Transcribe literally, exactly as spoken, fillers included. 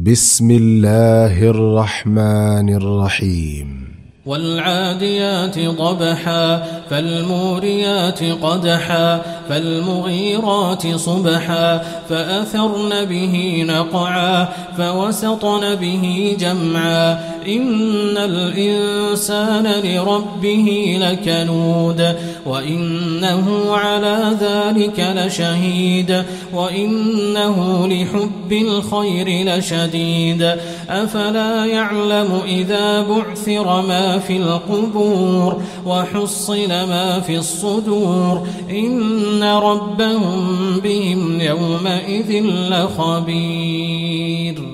بسم الله الرحمن الرحيم والعاديات ضبحا فالموريات قدحا فالمغيرات صبحا فأثرن به نقعا فوسطن به جمعا إن الإنسان لربه لكنود وإنه على ذلك لشهيد وإنه لحب الخير لشديد أفلا يعلم إذا بعثر ما في القبور وحصل ما في الصدور إن ربهم بهم يومئذ لخبير.